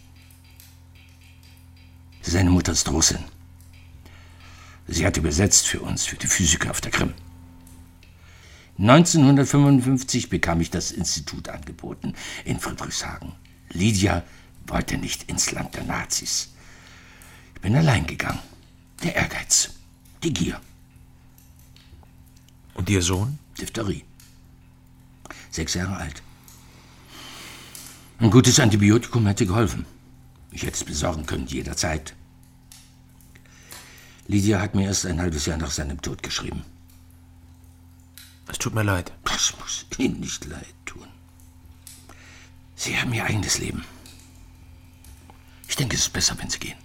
Seine Mutter ist Russin. Sie hat übersetzt für uns, für die Physiker auf der Krim. 1955 bekam ich das Institut angeboten in Friedrichshagen. Lydia wollte nicht ins Land der Nazis. Ich bin allein gegangen. Der Ehrgeiz, die Gier. Und Ihr Sohn? Diphtherie. 6 Jahre alt. Ein gutes Antibiotikum hätte geholfen. Ich hätte es besorgen können, jederzeit. Lydia hat mir erst ein halbes Jahr nach seinem Tod geschrieben. Es tut mir leid. Das muss Ihnen nicht leid tun. Sie haben Ihr eigenes Leben. Ich denke, es ist besser, wenn Sie gehen.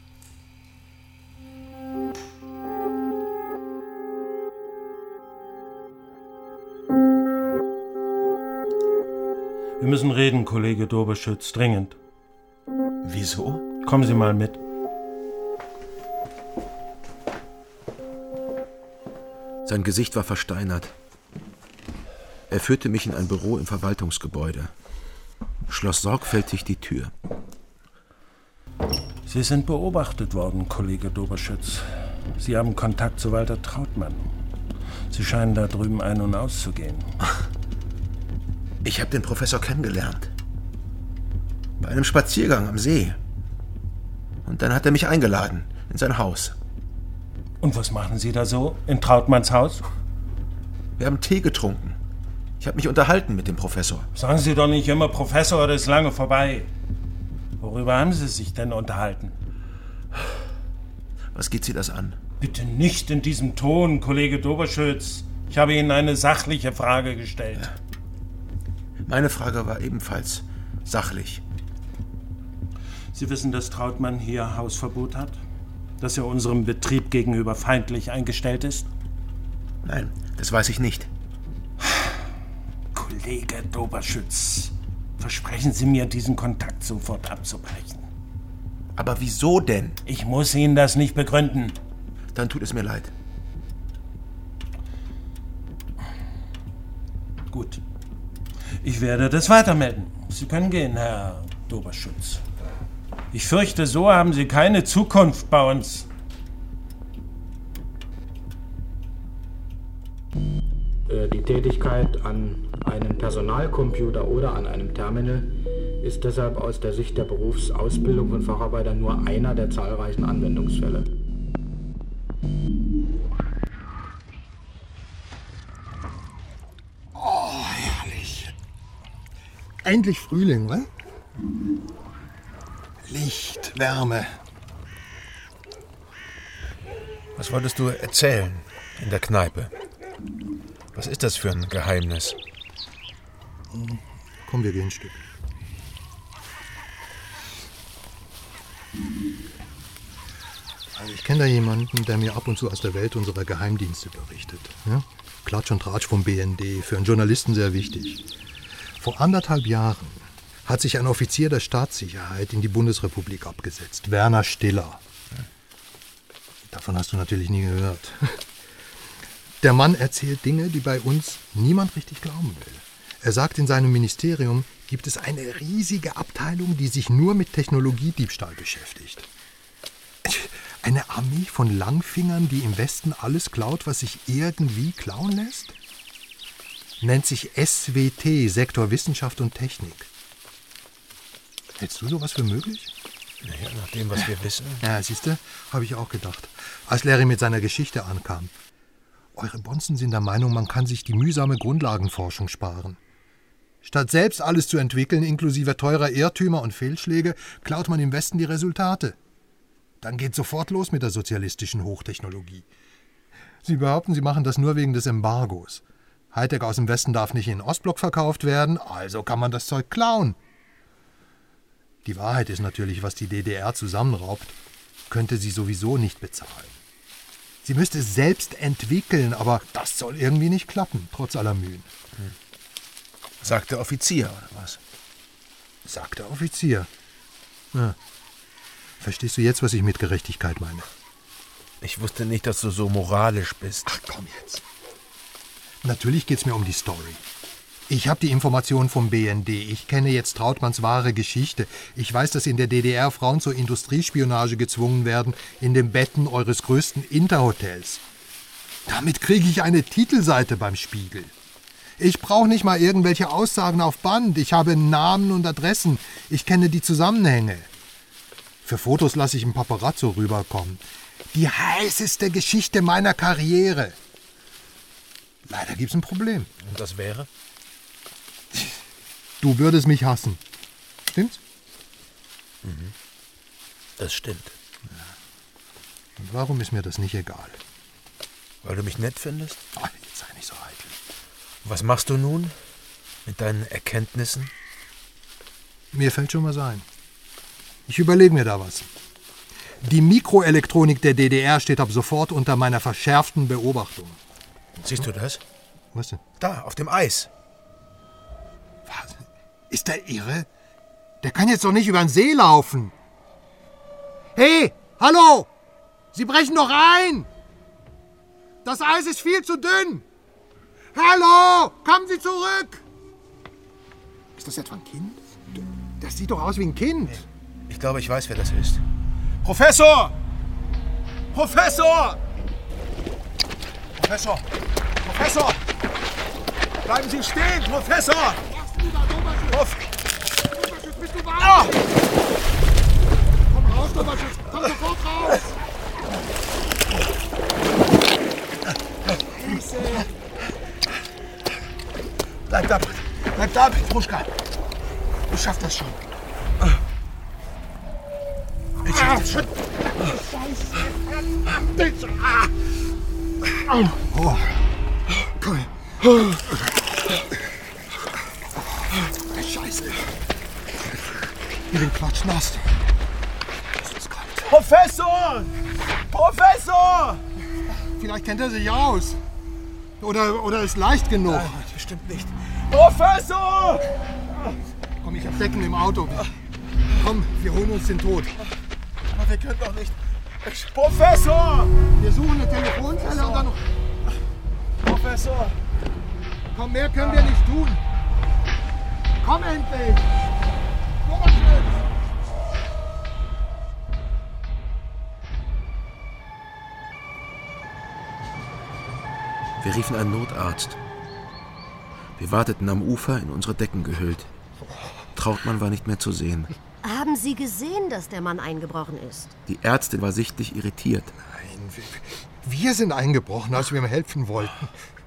Wir müssen reden, Kollege Doberschütz, dringend. Wieso? Kommen Sie mal mit. Sein Gesicht war versteinert. Er führte mich in ein Büro im Verwaltungsgebäude, schloss sorgfältig die Tür. Sie sind beobachtet worden, Kollege Doberschütz. Sie haben Kontakt zu Walter Trautmann. Sie scheinen da drüben ein- und auszugehen. Ich habe den Professor kennengelernt. Bei einem Spaziergang am See. Und dann hat er mich eingeladen in sein Haus. Und was machen Sie da so? In Trautmanns Haus? Wir haben Tee getrunken. Ich habe mich unterhalten mit dem Professor. Sagen Sie doch nicht immer Professor, das ist lange vorbei. Worüber haben Sie sich denn unterhalten? Was geht Sie das an? Bitte nicht in diesem Ton, Kollege Doberschütz. Ich habe Ihnen eine sachliche Frage gestellt. Ja. Meine Frage war ebenfalls sachlich. Sie wissen, dass Trautmann hier Hausverbot hat? Dass er unserem Betrieb gegenüber feindlich eingestellt ist? Nein, das weiß ich nicht. Kollege Doberschütz, versprechen Sie mir, diesen Kontakt sofort abzubrechen. Aber wieso denn? Ich muss Ihnen das nicht begründen. Dann tut es mir leid. Gut. Ich werde das weitermelden. Sie können gehen, Herr Doberschütz. Ich fürchte, so haben Sie keine Zukunft bei uns. Die Tätigkeit an einem Personalcomputer oder an einem Terminal ist deshalb aus der Sicht der Berufsausbildung von Facharbeitern nur einer der zahlreichen Anwendungsfälle. Oh, herrlich. Endlich Frühling, was? Licht, Wärme. Was wolltest du erzählen in der Kneipe? Was ist das für ein Geheimnis? Komm, wir gehen ein Stück. Also ich kenne da jemanden, der mir ab und zu aus der Welt unserer Geheimdienste berichtet. Ja? Klatsch und Tratsch vom BND, für einen Journalisten sehr wichtig. Vor 1,5 Jahren hat sich ein Offizier der Staatssicherheit in die Bundesrepublik abgesetzt, Werner Stiller. Davon hast du natürlich nie gehört. Der Mann erzählt Dinge, die bei uns niemand richtig glauben will. Er sagt, in seinem Ministerium gibt es eine riesige Abteilung, die sich nur mit Technologiediebstahl beschäftigt. Eine Armee von Langfingern, die im Westen alles klaut, was sich irgendwie klauen lässt? Nennt sich SWT, Sektor Wissenschaft und Technik. Hältst du sowas für möglich? Naja, nach dem, was wir wissen. Ja, siehst du, habe ich auch gedacht, als Larry mit seiner Geschichte ankam. Eure Bonzen sind der Meinung, man kann sich die mühsame Grundlagenforschung sparen. Statt selbst alles zu entwickeln, inklusive teurer Irrtümer und Fehlschläge, klaut man im Westen die Resultate. Dann geht sofort los mit der sozialistischen Hochtechnologie. Sie behaupten, sie machen das nur wegen des Embargos. Hightech aus dem Westen darf nicht in den Ostblock verkauft werden, also kann man das Zeug klauen. Die Wahrheit ist natürlich, was die DDR zusammenraubt, könnte sie sowieso nicht bezahlen. Sie müsste es selbst entwickeln, aber das soll irgendwie nicht klappen, trotz aller Mühen. Sagt der Offizier, oder was? Sagt der Offizier. Ja, Verstehst du jetzt, was ich mit Gerechtigkeit meine? Ich wusste nicht, dass du so moralisch bist. Ach, komm jetzt. Natürlich geht's mir um die Story. Ich habe die Informationen vom BND. Ich kenne jetzt Trautmanns wahre Geschichte. Ich weiß, dass in der DDR Frauen zur Industriespionage gezwungen werden, in den Betten eures größten Interhotels. Damit kriege ich eine Titelseite beim Spiegel. Ich brauche nicht mal irgendwelche Aussagen auf Band. Ich habe Namen und Adressen. Ich kenne die Zusammenhänge. Für Fotos lasse ich einen Paparazzo rüberkommen. Die heißeste Geschichte meiner Karriere. Leider gibt's ein Problem. Und das wäre? Du würdest mich hassen. Stimmt's? Mhm. Das stimmt. Und warum ist mir das nicht egal? Weil du mich nett findest? Ach, jetzt sei nicht so eitel. Was machst du nun mit deinen Erkenntnissen? Mir fällt schon was ein. Ich überlege mir da was. Die Mikroelektronik der DDR steht ab sofort unter meiner verschärften Beobachtung. Siehst du das? Was denn? Da, auf dem Eis. Was? Ist der irre? Der kann jetzt doch nicht über den See laufen. Hey, hallo! Sie brechen doch ein! Das Eis ist viel zu dünn! Hallo! Kommen Sie zurück! Ist das etwa ein Kind? Das sieht doch aus wie ein Kind. Ich glaube, ich weiß, wer das ist. Professor! Professor! Professor! Professor! Bleiben Sie stehen, Professor! Doberschütz, bist du wahr? Komm raus, Doberschütz! Komm sofort raus! Bleib da, Petruschka! Du schaffst das schon. Ich schaff das schon. Oh. Komm. Scheiße. Ich bin klatschnass. Professor! Professor! Vielleicht kennt er sich aus. Oder ist leicht genug. Nein, bestimmt nicht. Professor! Komm, ich hab Decken im Auto. Komm, wir holen uns den Tod. Aber wir können doch nicht. Professor! Wir suchen eine Telefonzelle und dann noch... Professor! Komm, mehr können wir nicht tun. Komm endlich! Wir riefen einen Notarzt. Wir warteten am Ufer, in unsere Decken gehüllt. Trautmann war nicht mehr zu sehen. Haben Sie gesehen, dass der Mann eingebrochen ist? Die Ärztin war sichtlich irritiert. Nein, wir sind eingebrochen, als wir ihm helfen wollten.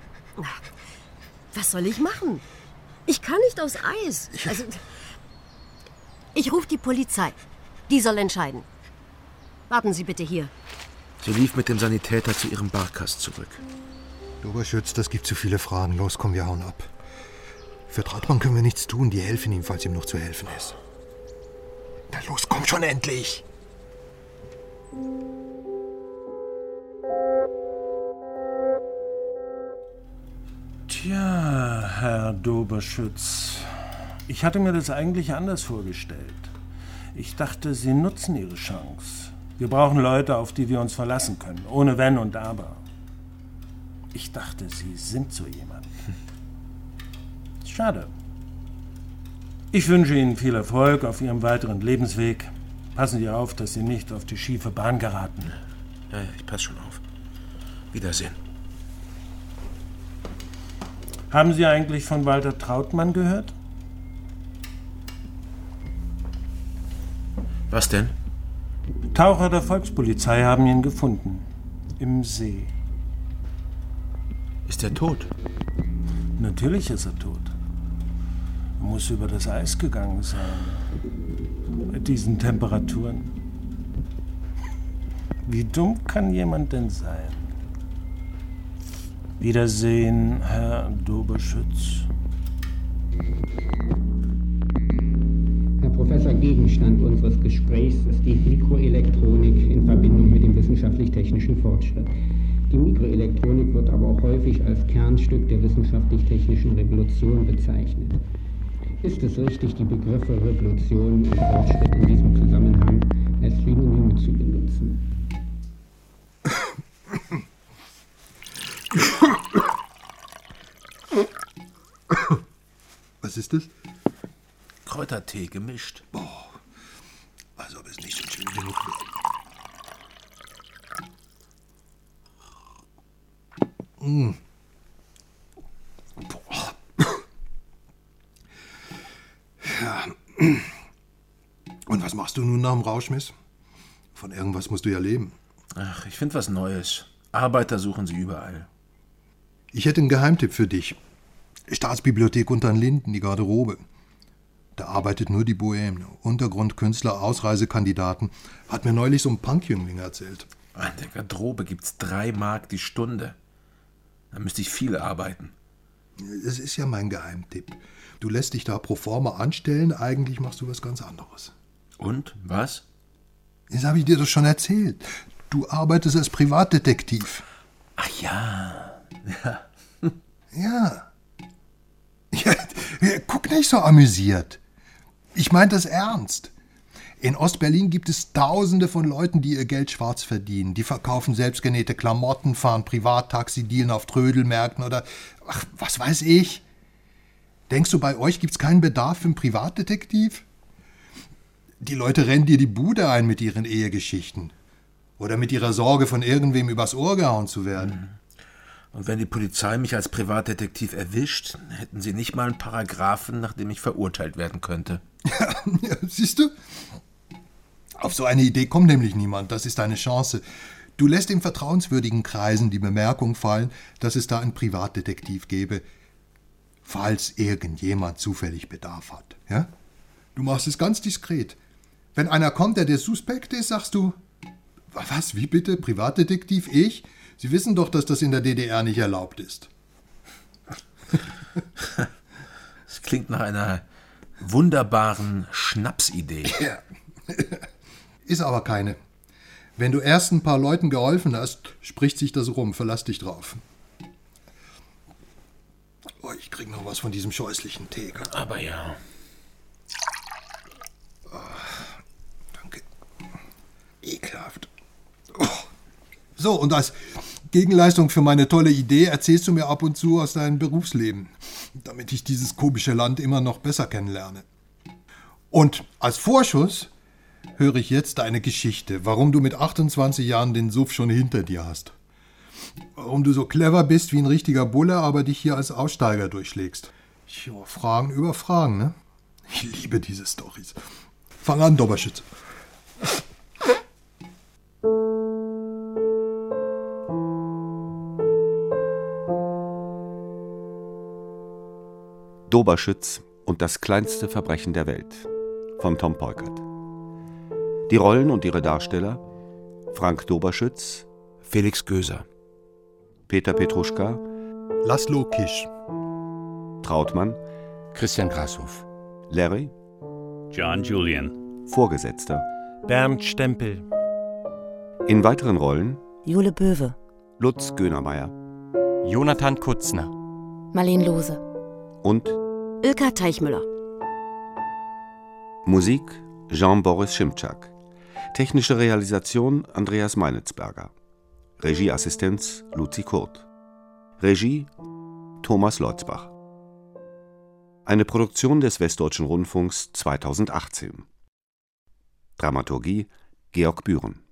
Was soll ich machen? Ich kann nicht aus Eis. Also, ich rufe die Polizei. Die soll entscheiden. Warten Sie bitte hier. Sie lief mit dem Sanitäter zu ihrem Barkas zurück. Doberschütz, das gibt zu viele Fragen. Los, komm, wir hauen ab. Für Trautmann können wir nichts tun. Die helfen ihm, falls ihm noch zu helfen ist. Na los, komm schon endlich! Tja, Herr Doberschütz, ich hatte mir das eigentlich anders vorgestellt. Ich dachte, Sie nutzen Ihre Chance. Wir brauchen Leute, auf die wir uns verlassen können, ohne Wenn und Aber. Ich dachte, Sie sind so jemand. Schade. Ich wünsche Ihnen viel Erfolg auf Ihrem weiteren Lebensweg. Passen Sie auf, dass Sie nicht auf die schiefe Bahn geraten. Ja, ich passe schon auf. Wiedersehen. Haben Sie eigentlich von Walter Trautmann gehört? Was denn? Taucher der Volkspolizei haben ihn gefunden. Im See. Ist er tot? Natürlich ist er tot. Er muss über das Eis gegangen sein. Bei diesen Temperaturen. Wie dumm kann jemand denn sein? Wiedersehen, Herr Doberschütz. Herr Professor, Gegenstand unseres Gesprächs ist die Mikroelektronik in Verbindung mit dem wissenschaftlich-technischen Fortschritt. Die Mikroelektronik wird aber auch häufig als Kernstück der wissenschaftlich-technischen Revolution bezeichnet. Ist es richtig, die Begriffe Revolution und Fortschritt in diesem Zusammenhang als Synonyme zu benutzen. Was ist das? Kräutertee gemischt. Boah, als ob es nicht schon schön genug wäre. Mm. Boah. Ja. Und was machst du nun nach dem Rauschmiss? Von irgendwas musst du ja leben. Ach, ich finde was Neues. Arbeiter suchen sie überall. Ich hätte einen Geheimtipp für dich. Staatsbibliothek unter den Linden, die Garderobe. Da arbeitet nur die Bohème. Untergrundkünstler, Ausreisekandidaten. Hat mir neulich so ein Punkjüngling erzählt. An der Garderobe gibt's 3 Mark die Stunde. Da müsste ich viel arbeiten. Das ist ja mein Geheimtipp. Du lässt dich da pro forma anstellen, eigentlich machst du was ganz anderes. Und? Was? Das habe ich dir doch schon erzählt. Du arbeitest als Privatdetektiv. Ach ja. Ja. Ja, guck nicht so amüsiert. Ich meine das ernst. In Ostberlin gibt es Tausende von Leuten, die ihr Geld schwarz verdienen. Die verkaufen selbstgenähte Klamotten, fahren Privattaxi, dealen auf Trödelmärkten oder ach, was weiß ich. Denkst du, bei euch gibt's keinen Bedarf für einen Privatdetektiv? Die Leute rennen dir die Bude ein mit ihren Ehegeschichten. Oder mit ihrer Sorge, von irgendwem übers Ohr gehauen zu werden. Und wenn die Polizei mich als Privatdetektiv erwischt, hätten sie nicht mal einen Paragraphen, nach dem ich verurteilt werden könnte. Ja, siehst du? Auf so eine Idee kommt nämlich niemand. Das ist deine Chance. Du lässt in vertrauenswürdigen Kreisen die Bemerkung fallen, dass es da einen Privatdetektiv gäbe, falls irgendjemand zufällig Bedarf hat. Ja? Du machst es ganz diskret. Wenn einer kommt, der suspekt ist, sagst du, was, wie bitte, Privatdetektiv, ich? Sie wissen doch, dass das in der DDR nicht erlaubt ist. Das klingt nach einer wunderbaren Schnapsidee. Ja. Ist aber keine. Wenn du erst ein paar Leuten geholfen hast, spricht sich das rum. Verlass dich drauf. Oh, ich krieg noch was von diesem scheußlichen Tee. Aber ja. Oh, danke. Ekelhaft. Oh. So, und als Gegenleistung für meine tolle Idee erzählst du mir ab und zu aus deinem Berufsleben, damit ich dieses komische Land immer noch besser kennenlerne. Und als Vorschuss höre ich jetzt deine Geschichte, warum du mit 28 Jahren den Suff schon hinter dir hast. Warum du so clever bist wie ein richtiger Bulle, aber dich hier als Aussteiger durchschlägst. Jo, Fragen über Fragen, ne? Ich liebe diese Storys. Fang an, Doberschütz. Doberschütz und das kleinste Verbrechen der Welt von Tom Peukert. Die Rollen und ihre Darsteller: Frank Doberschütz, Felix Göser, Peter Petruschka, Laszlo Kisch, Trautmann, Christian Grashoff, Larry, John Julian, Vorgesetzter, Bernd Stempel. In weiteren Rollen: Jule Böwe, Lutz Gönermeier, Jonathan Kutzner, Marleen Lohse und Ilka Teichmüller. Musik Jean-Boris Schimczak. Technische Realisation Andreas Meinitzberger. Regieassistenz Luzi Kurt. Regie Thomas Leutzbach. Eine Produktion des Westdeutschen Rundfunks 2018. Dramaturgie Georg Bühren.